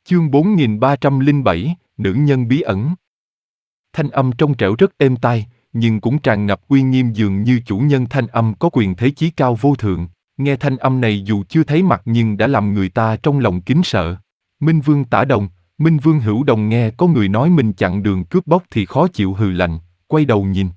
Chương 4307, Nữ nhân bí ẩn. Thanh âm trong trẻo rất êm tai, nhưng cũng tràn ngập uy nghiêm dường như chủ nhân thanh âm có quyền thế chí cao vô thượng. Nghe thanh âm này dù chưa thấy mặt nhưng đã làm người ta trong lòng kính sợ. Minh Vương Tả Đồng, Minh Vương Hữu Đồng nghe có người nói mình chặn đường cướp bóc thì khó chịu hừ lạnh, quay đầu nhìn.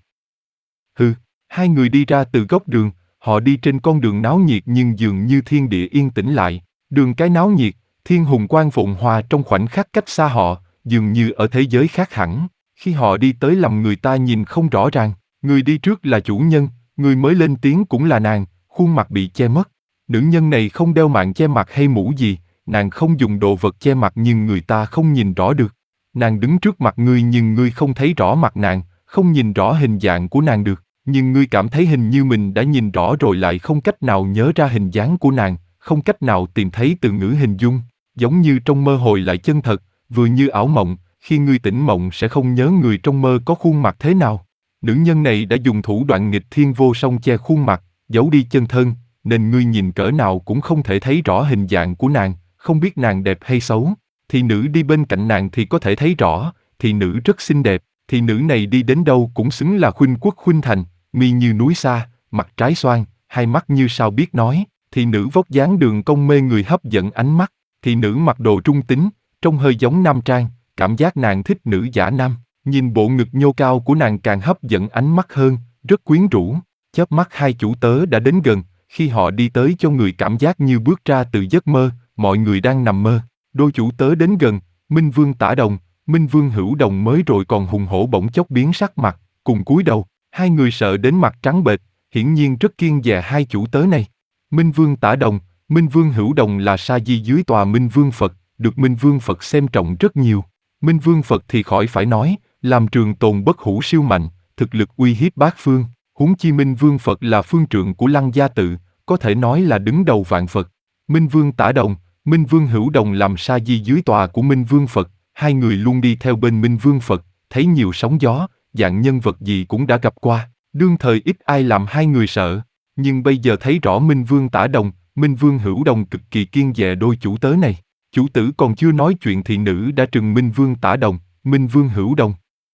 Hừ, hai người đi ra từ góc đường, họ đi trên con đường náo nhiệt nhưng dường như thiên địa yên tĩnh lại. Đường cái náo nhiệt, thiên hùng quang phồn hoa trong khoảnh khắc cách xa họ, dường như ở thế giới khác hẳn. Khi họ đi tới làm người ta nhìn không rõ ràng, người đi trước là chủ nhân, người mới lên tiếng cũng là nàng, khuôn mặt bị che mất. Nữ nhân này không đeo mạng che mặt hay mũ gì, nàng không dùng đồ vật che mặt nhưng người ta không nhìn rõ được. Nàng đứng trước mặt ngươi nhưng ngươi không thấy rõ mặt nàng, không nhìn rõ hình dạng của nàng được, nhưng ngươi cảm thấy hình như mình đã nhìn rõ rồi lại không cách nào nhớ ra hình dáng của nàng, không cách nào tìm thấy từ ngữ hình dung, giống như trong mơ hồi lại chân thật, vừa như ảo mộng, khi ngươi tỉnh mộng sẽ không nhớ người trong mơ có khuôn mặt thế nào. Nữ nhân này đã dùng thủ đoạn nghịch thiên vô song che khuôn mặt, giấu đi chân thân, nên ngươi nhìn cỡ nào cũng không thể thấy rõ hình dạng của nàng, không biết nàng đẹp hay xấu. Thị nữ đi bên cạnh nàng thì có thể thấy rõ, thị nữ rất xinh đẹp, thị nữ này đi đến đâu cũng xứng là khuynh quốc khuynh thành, mi như núi xa, mặt trái xoan, hai mắt như sao biết nói, thị nữ vóc dáng đường cong mê người hấp dẫn ánh mắt, thị nữ mặc đồ trung tính, trông hơi giống nam trang, cảm giác nàng thích nữ giả nam, nhìn bộ ngực nhô cao của nàng càng hấp dẫn ánh mắt hơn, rất quyến rũ. Chớp mắt hai chủ tớ đã đến gần, khi họ đi tới cho người cảm giác như bước ra từ giấc mơ, mọi người đang nằm mơ. Đôi chủ tớ đến gần, Minh Vương Tả Đồng, Minh Vương Hữu Đồng mới rồi còn hùng hổ bỗng chốc biến sắc mặt, cùng cúi đầu, hai người sợ đến mặt trắng bệch, hiển nhiên rất kiêng dè hai chủ tớ này. Minh Vương Tả Đồng, Minh Vương Hữu Đồng là sa di dưới tòa Minh Vương Phật, được Minh Vương Phật xem trọng rất nhiều. Minh Vương Phật thì khỏi phải nói, làm trường tồn bất hủ siêu mạnh, thực lực uy hiếp bát phương, huống chi Minh Vương Phật là phương trượng của Lăng Gia Tự, có thể nói là đứng đầu vạn Phật. Minh Vương Tả Đồng, Minh Vương Hữu Đồng làm sa di dưới tòa của Minh Vương Phật, hai người luôn đi theo bên Minh Vương Phật, thấy nhiều sóng gió, dạng nhân vật gì cũng đã gặp qua, đương thời ít ai làm hai người sợ, nhưng bây giờ thấy rõ Minh Vương Tả Đồng, Minh Vương Hữu Đồng cực kỳ kiêng dè đôi chủ tớ này. Chủ tử còn chưa nói chuyện thì nữ đã trừng Minh Vương Tả Đồng, Minh Vương Hữu Đồng.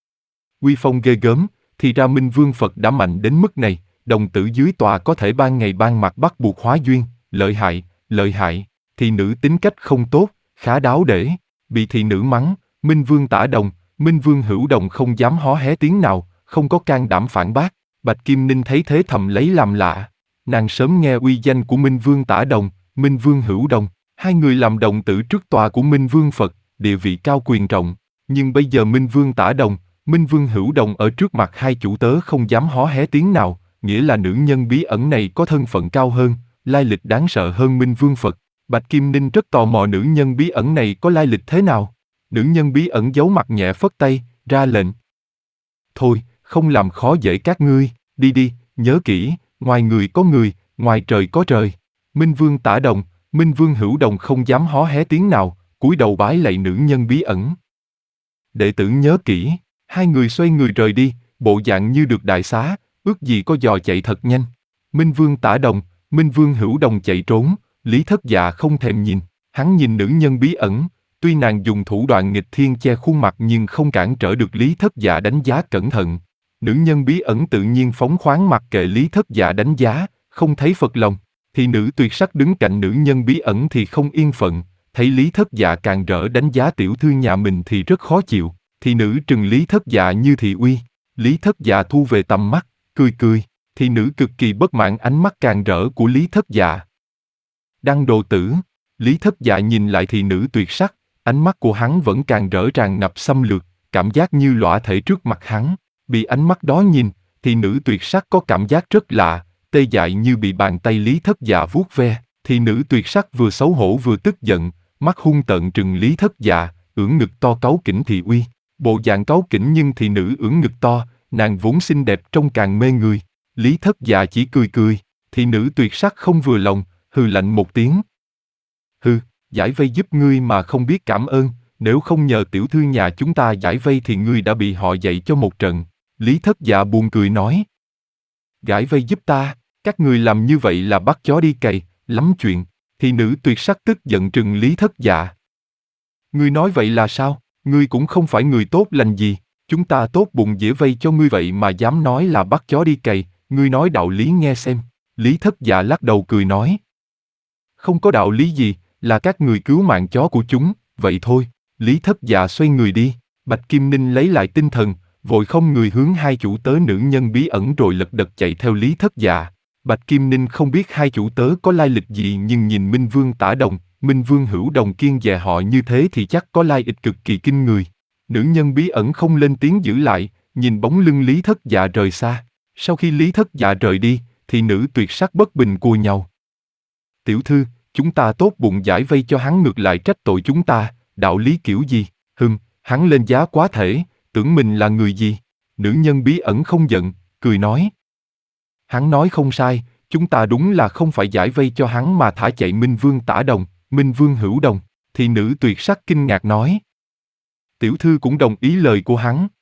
Uy phong ghê gớm, thì ra Minh Vương Phật đã mạnh đến mức này, đồng tử dưới tòa có thể ban ngày ban mặt bắt buộc hóa duyên, lợi hại, thì nữ tính cách không tốt, khá đáo để, bị thị nữ mắng, Minh Vương Tả Đồng, Minh Vương Hữu Đồng không dám hó hé tiếng nào, không có can đảm phản bác. Bạch Kim Ninh thấy thế thầm lấy làm lạ, nàng sớm nghe uy danh của Minh Vương Tả Đồng, Minh Vương Hữu Đồng. Hai người làm đồng tử trước tòa của Minh Vương Phật, địa vị cao quyền trọng, nhưng bây giờ Minh Vương Tả Đồng, Minh Vương Hữu Đồng ở trước mặt hai chủ tớ không dám hó hé tiếng nào, nghĩa là nữ nhân bí ẩn này có thân phận cao hơn, lai lịch đáng sợ hơn Minh Vương Phật. Bạch Kim Ninh rất tò mò nữ nhân bí ẩn này có lai lịch thế nào. Nữ nhân bí ẩn giấu mặt nhẹ phất tay, ra lệnh. Thôi, không làm khó dễ các ngươi, đi đi, nhớ kỹ, ngoài người có người, ngoài trời có trời. Minh Vương Tả Đồng, Minh Vương Hữu Đồng không dám hó hé tiếng nào, cúi đầu bái lạy nữ nhân bí ẩn. Đệ tử nhớ kỹ, hai người xoay người rời đi, bộ dạng như được đại xá, ước gì có giò chạy thật nhanh. Minh Vương Tả Đồng, Minh Vương Hữu Đồng chạy trốn, Lý Thất Dạ không thèm nhìn, hắn nhìn nữ nhân bí ẩn, tuy nàng dùng thủ đoạn nghịch thiên che khuôn mặt nhưng không cản trở được Lý Thất Dạ đánh giá cẩn thận. Nữ nhân bí ẩn tự nhiên phóng khoáng mặc kệ Lý Thất Dạ đánh giá, không thấy phật lòng. Thì nữ tuyệt sắc đứng cạnh nữ nhân bí ẩn thì không yên phận, thấy Lý Thất Dạ càng rỡ đánh giá tiểu thư nhà mình thì rất khó chịu, thì nữ trừng Lý Thất Dạ như thị uy, Lý Thất Dạ thu về tầm mắt, cười, thì nữ cực kỳ bất mãn ánh mắt càng rỡ của Lý Thất Dạ. Đăng đồ tử, Lý Thất Dạ nhìn lại thị nữ tuyệt sắc, ánh mắt của hắn vẫn càng rỡ tràn ngập xâm lược, cảm giác như lõa thể trước mặt hắn, bị ánh mắt đó nhìn, thì nữ tuyệt sắc có cảm giác rất lạ. Tê dại như bị bàn tay Lý Thất Dạ vuốt ve, thì nữ tuyệt sắc vừa xấu hổ vừa tức giận, mắt hung tợn trừng Lý Thất Dạ, ưỡn ngực to cáu kỉnh thị uy, bộ dạng cáu kỉnh nhưng thị nữ ưỡn ngực to, nàng vốn xinh đẹp trông càng mê người. Lý Thất Dạ chỉ cười, thì nữ tuyệt sắc không vừa lòng, hừ lạnh một tiếng. Hừ, giải vây giúp ngươi mà không biết cảm ơn, nếu không nhờ tiểu thư nhà chúng ta giải vây thì ngươi đã bị họ dạy cho một trận. Lý Thất Dạ buồn cười nói. Giải vây giúp ta, các người làm như vậy là bắt chó đi cày, lắm chuyện, thì nữ tuyệt sắc tức giận trừng Lý Thất Dạ. Ngươi nói vậy là sao? Ngươi cũng không phải người tốt lành gì. Chúng ta tốt bụng dễ vây cho ngươi vậy mà dám nói là bắt chó đi cày, ngươi nói đạo lý nghe xem. Lý Thất Dạ lắc đầu cười nói. Không có đạo lý gì, là các người cứu mạng chó của chúng, vậy thôi. Lý Thất Dạ xoay người đi, Bạch Kim Ninh lấy lại tinh thần, vội không người hướng hai chủ tớ nữ nhân bí ẩn rồi lật đật chạy theo Lý Thất Dạ. Bạch Kim Ninh không biết hai chủ tớ có lai lịch gì nhưng nhìn Minh Vương Tả Đồng, Minh Vương Hữu Đồng kiêng dè họ như thế thì chắc có lai lịch cực kỳ kinh người. Nữ nhân bí ẩn không lên tiếng giữ lại, nhìn bóng lưng Lý Thất Dạ rời xa. Sau khi Lý Thất Dạ rời đi, thì nữ tuyệt sắc bất bình cua nhau. Tiểu thư, chúng ta tốt bụng giải vây cho hắn ngược lại trách tội chúng ta, đạo lý kiểu gì? Hắn lên giá quá thể, tưởng mình là người gì? Nữ nhân bí ẩn không giận, cười nói. Hắn nói không sai, chúng ta đúng là không phải giải vây cho hắn mà thả chạy Minh Vương Tả Đồng, Minh Vương Hữu Đồng, thì nữ tuyệt sắc kinh ngạc nói. Tiểu thư cũng đồng ý lời của hắn.